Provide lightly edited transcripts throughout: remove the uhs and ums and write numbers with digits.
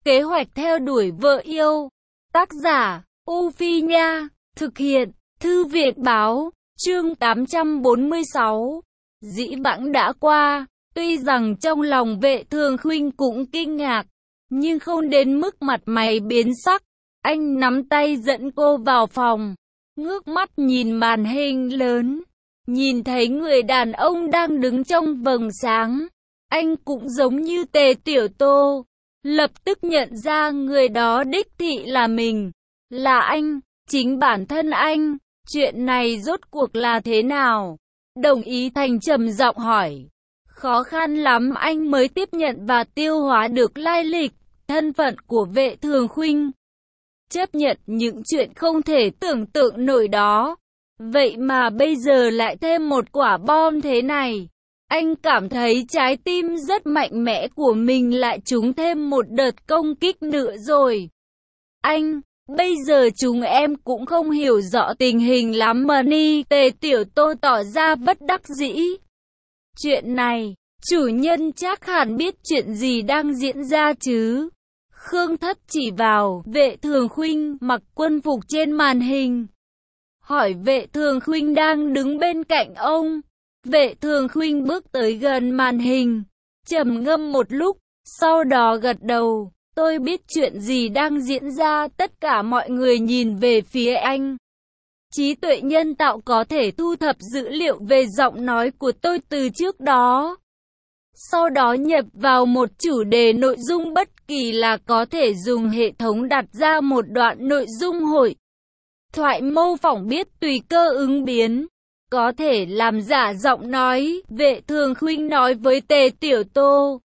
Kế hoạch theo đuổi vợ yêu. Tác giả, U Phi Nha. Thực hiện, Thư viện Báo. Chương 846. Dĩ vãng đã qua. Tuy rằng trong lòng Vệ Thường Khuynh cũng kinh ngạc, nhưng không đến mức mặt mày biến sắc. Anh nắm tay dẫn cô vào phòng, ngước mắt nhìn màn hình lớn, nhìn thấy người đàn ông đang đứng trong vầng sáng. Anh cũng giống như Tề Tiểu Tô, lập tức nhận ra người đó đích thị là mình, là anh, chính bản thân anh. Chuyện này rốt cuộc là thế nào? Đồng Ý Thành trầm giọng hỏi. Khó khăn lắm anh mới tiếp nhận và tiêu hóa được lai lịch, thân phận của Vệ Thường Khuynh. Chấp nhận những chuyện không thể tưởng tượng nổi đó. Vậy mà bây giờ lại thêm một quả bom thế này. Anh cảm thấy trái tim rất mạnh mẽ của mình lại trúng thêm một đợt công kích nữa rồi. Anh, bây giờ chúng em cũng không hiểu rõ tình hình lắm mà ni. Tề Tiểu Tô tỏ ra bất đắc dĩ. Chuyện này, chủ nhân chắc hẳn biết chuyện gì đang diễn ra chứ. Khương Thất chỉ vào Vệ Thường Khuynh mặc quân phục trên màn hình, hỏi Vệ Thường Khuynh đang đứng bên cạnh ông. Vệ Thường Khuynh bước tới gần màn hình, trầm ngâm một lúc, sau đó gật đầu. Tôi biết chuyện gì đang diễn ra. Tất cả mọi người nhìn về phía anh. Trí tuệ nhân tạo có thể thu thập dữ liệu về giọng nói của tôi từ trước đó, sau đó nhập vào một chủ đề nội dung bất kỳ là có thể dùng hệ thống đặt ra một đoạn nội dung hội thoại mô phỏng biết tùy cơ ứng biến, có thể làm giả giọng nói. Vệ Thường Khuynh nói với Tề Tiểu Tô.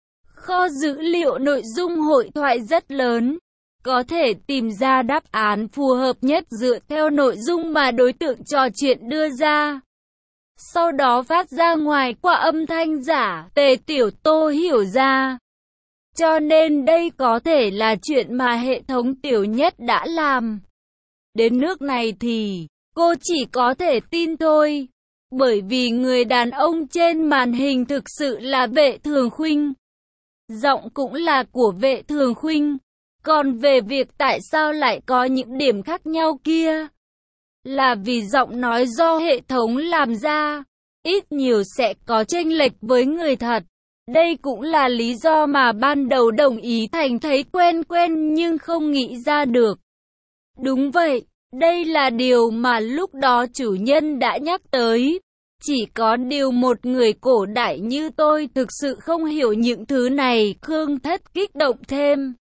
Kho dữ liệu nội dung hội thoại rất lớn, có thể tìm ra đáp án phù hợp nhất dựa theo nội dung mà đối tượng trò chuyện đưa ra, sau đó phát ra ngoài qua âm thanh giả. Tề Tiểu Tô hiểu ra. Cho nên đây có thể là chuyện mà hệ thống Tiểu Nhất đã làm. Đến nước này thì cô chỉ có thể tin thôi, bởi vì người đàn ông trên màn hình thực sự là Vệ Thường Khuynh. Giọng cũng là của Vệ Thường Khuynh. Còn về việc tại sao lại có những điểm khác nhau kia, là vì giọng nói do hệ thống làm ra, ít nhiều sẽ có chênh lệch với người thật. Đây cũng là lý do mà ban đầu Đồng Ý Thành thấy quen quen nhưng không nghĩ ra được. Đúng vậy, đây là điều mà lúc đó chủ nhân đã nhắc tới. Chỉ có điều một người cổ đại như tôi thực sự không hiểu những thứ này. Khương Thất kích động thêm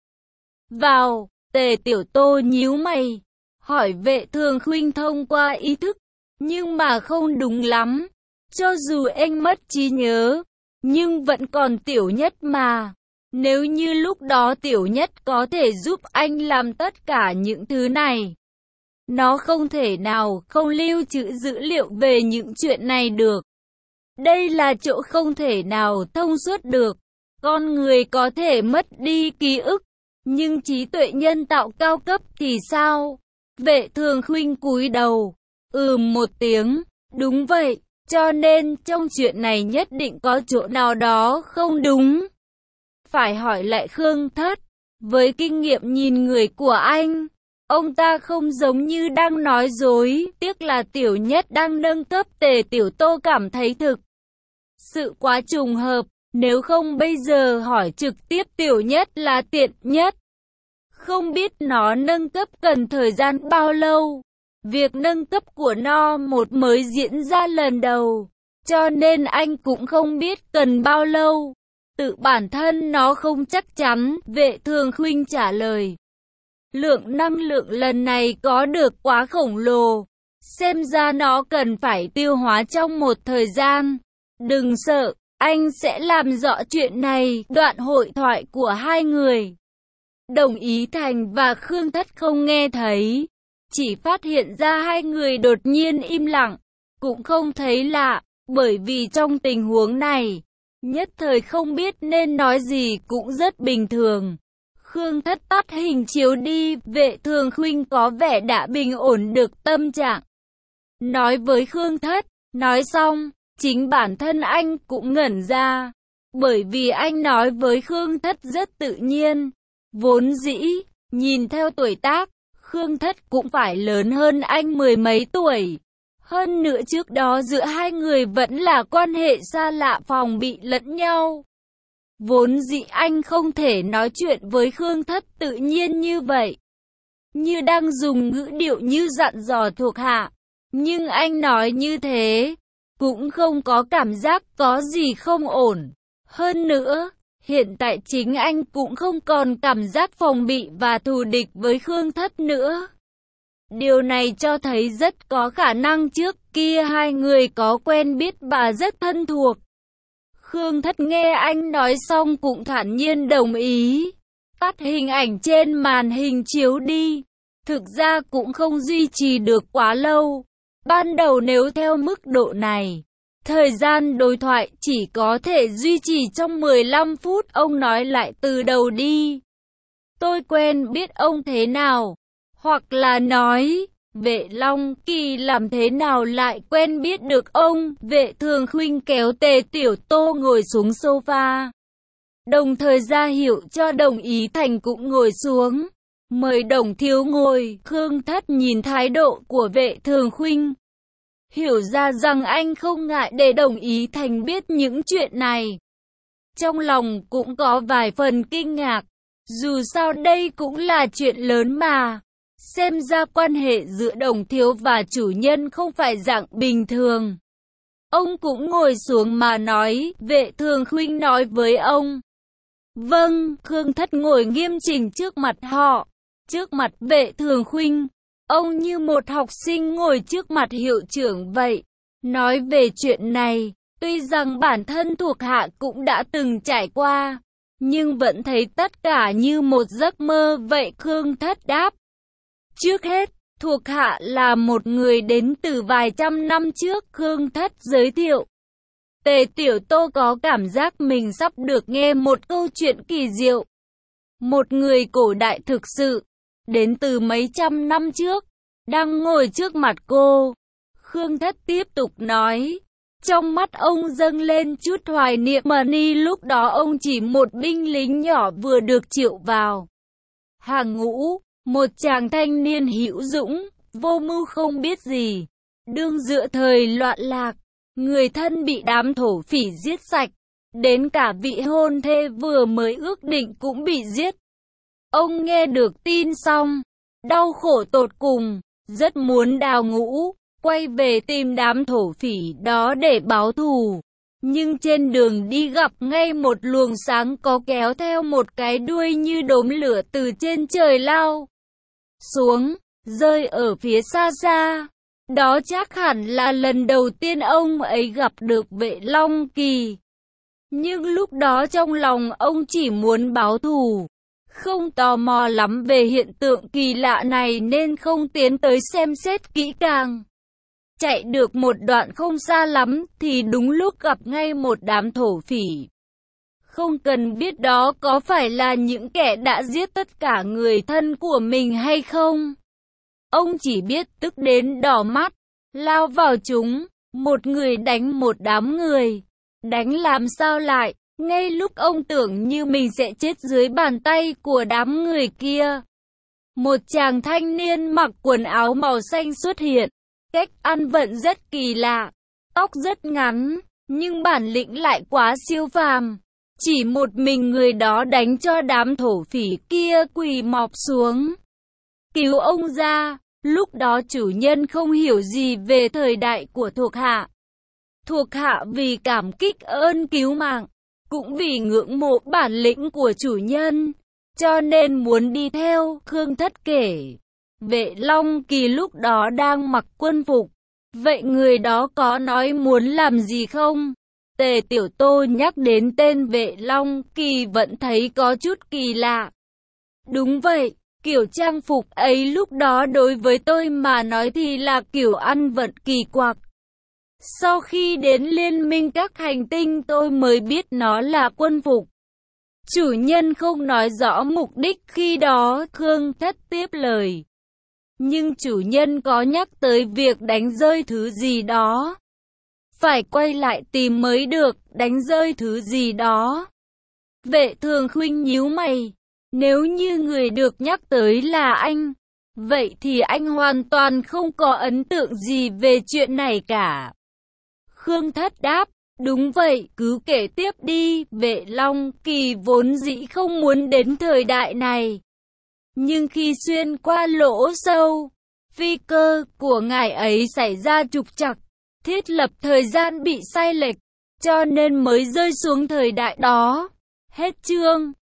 vào. Tề Tiểu Tô nhíu mày, hỏi Vệ Thường Khuynh thông qua ý thức, nhưng mà không đúng lắm. Cho dù anh mất trí nhớ, nhưng vẫn còn Tiểu Nhất mà. Nếu như lúc đó Tiểu Nhất có thể giúp anh làm tất cả những thứ này, nó không thể nào không lưu trữ dữ liệu về những chuyện này được. Đây là chỗ không thể nào thông suốt được. Con người có thể mất đi ký ức, nhưng trí tuệ nhân tạo cao cấp thì sao? Vệ Thường Khuynh cúi đầu, một tiếng. Đúng vậy, cho nên trong chuyện này nhất định có chỗ nào đó không đúng. Phải hỏi lại Khương Thất. Với kinh nghiệm nhìn người của anh, ông ta không giống như đang nói dối. Tiếc là Tiểu Nhất đang nâng cấp. Tề Tiểu Tô cảm thấy thực sự quá trùng hợp. Nếu không bây giờ hỏi trực tiếp Tiểu Nhất là tiện nhất. Không biết nó nâng cấp cần thời gian bao lâu. Việc nâng cấp của nó một mới diễn ra lần đầu, cho nên anh cũng không biết cần bao lâu. Tự bản thân nó không chắc chắn. Vệ Thường Khuynh trả lời. Lượng năng lượng lần này có được quá khổng lồ, xem ra nó cần phải tiêu hóa trong một thời gian. Đừng sợ, anh sẽ làm rõ chuyện này. Đoạn hội thoại của hai người, Đồng Ý Thành và Khương Thất không nghe thấy, chỉ phát hiện ra hai người đột nhiên im lặng. Cũng không thấy lạ, bởi vì trong tình huống này, nhất thời không biết nên nói gì cũng rất bình thường. Khương Thất tắt hình chiếu đi. Vệ Thường Khuynh có vẻ đã bình ổn được tâm trạng, nói với Khương Thất. Nói xong, chính bản thân anh cũng ngẩn ra, bởi vì anh nói với Khương Thất rất tự nhiên, Vốn dĩ, nhìn theo tuổi tác, Khương Thất cũng phải lớn hơn anh mười mấy tuổi. Hơn nữa trước đó giữa hai người vẫn là quan hệ xa lạ phòng bị lẫn nhau. Vốn dĩ anh không thể nói chuyện với Khương Thất tự nhiên như vậy. Như đang dùng ngữ điệu như dặn dò thuộc hạ. Nhưng anh nói như thế, cũng không có cảm giác có gì không ổn. Hơn nữa, hiện tại chính anh cũng không còn cảm giác phòng bị và thù địch với Khương Thất nữa. Điều này cho thấy rất có khả năng trước kia hai người có quen biết và rất thân thuộc. Khương Thất nghe anh nói xong cũng thản nhiên đồng ý. Tắt hình ảnh trên màn hình chiếu đi. Thực ra cũng không duy trì được quá lâu. Ban đầu nếu theo mức độ này, thời gian đối thoại chỉ có thể duy trì trong 15 phút. Ông nói lại từ đầu đi. Tôi quen biết ông thế nào? Hoặc là nói, Vệ Long Kỳ làm thế nào lại quen biết được ông? Vệ Thường Khuynh kéo Tề Tiểu Tô ngồi xuống sofa. Đồng thời ra hiệu cho Đồng Ý Thành cũng ngồi xuống. Mời Đồng thiếu ngồi. Khương Thất nhìn thái độ của Vệ Thường Khuynh, hiểu ra rằng anh không ngại để Đồng Ý Thành biết những chuyện này. Trong lòng cũng có vài phần kinh ngạc. Dù sao đây cũng là chuyện lớn mà. Xem ra quan hệ giữa Đồng thiếu và chủ nhân không phải dạng bình thường. Ông cũng ngồi xuống mà nói. Vệ Thường Khuynh nói với ông. Vâng. Khương Thất ngồi nghiêm chỉnh trước mặt họ. Trước mặt Vệ Thường Khuynh, ông như một học sinh ngồi trước mặt hiệu trưởng vậy. Nói về chuyện này, tuy rằng bản thân thuộc hạ cũng đã từng trải qua, nhưng vẫn thấy tất cả như một giấc mơ vậy. Khương Thất đáp. Trước hết, thuộc hạ là một người đến từ vài trăm năm trước. Khương Thất giới thiệu. Tề Tiểu Tô có cảm giác mình sắp được nghe một câu chuyện kỳ diệu. Một người cổ đại thực sự, đến từ mấy trăm năm trước, đang ngồi trước mặt cô. Khương Thất tiếp tục nói. Trong mắt ông dâng lên chút hoài niệm. Mani lúc đó ông chỉ một binh lính nhỏ vừa được triệu vào hàng ngũ. Một chàng thanh niên hữu dũng, vô mưu không biết gì. Đương giữa thời loạn lạc, người thân bị đám thổ phỉ giết sạch. Đến cả vị hôn thê vừa mới ước định cũng bị giết. Ông nghe được tin xong, đau khổ tột cùng, rất muốn đào ngũ, quay về tìm đám thổ phỉ đó để báo thù. Nhưng trên đường đi gặp ngay một luồng sáng có kéo theo một cái đuôi như đốm lửa từ trên trời lao xuống, rơi ở phía xa xa. Đó chắc hẳn là lần đầu tiên ông ấy gặp được Vệ Long Kỳ. Nhưng lúc đó trong lòng ông chỉ muốn báo thù, không tò mò lắm về hiện tượng kỳ lạ này nên không tiến tới xem xét kỹ càng. Chạy được một đoạn không xa lắm thì đúng lúc gặp ngay một đám thổ phỉ. Không cần biết đó có phải là những kẻ đã giết tất cả người thân của mình hay không. Ông chỉ biết tức đến đỏ mắt, lao vào chúng, một người đánh một đám người. Đánh làm sao lại, ngay lúc ông tưởng như mình sẽ chết dưới bàn tay của đám người kia. Một chàng thanh niên mặc quần áo màu xanh xuất hiện, cách ăn vận rất kỳ lạ, tóc rất ngắn, nhưng bản lĩnh lại quá siêu phàm. Chỉ một mình người đó đánh cho đám thổ phỉ kia quỳ mọp xuống, cứu ông ra. Lúc đó chủ nhân không hiểu gì về thời đại của thuộc hạ. Thuộc hạ vì cảm kích ơn cứu mạng, cũng vì ngưỡng mộ bản lĩnh của chủ nhân, cho nên muốn đi theo. Khương Thất kể, Vệ Long Kỳ lúc đó đang mặc quân phục. Vậy người đó có nói muốn làm gì không? Tề Tiểu Tô nhắc đến tên Vệ Long Kỳ vẫn thấy có chút kỳ lạ. Đúng vậy, kiểu trang phục ấy lúc đó đối với tôi mà nói thì là kiểu ăn vận kỳ quặc. Sau khi đến Liên minh các hành tinh tôi mới biết nó là quân phục. Chủ nhân không nói rõ mục đích khi đó. Khương Thất tiếp lời. Nhưng chủ nhân có nhắc tới việc đánh rơi thứ gì đó. Phải quay lại tìm mới được. Đánh rơi thứ gì đó. Vệ Thường Khuynh nhíu mày. Nếu như người được nhắc tới là anh, vậy thì anh hoàn toàn không có ấn tượng gì về chuyện này cả. Khương Thất đáp, đúng vậy, cứ kể tiếp đi. Vệ Long Kỳ vốn dĩ không muốn đến thời đại này. Nhưng khi xuyên qua lỗ sâu, phi cơ của ngài ấy xảy ra trục trặc, thiết lập thời gian bị sai lệch, cho nên mới rơi xuống thời đại đó. Hết chương.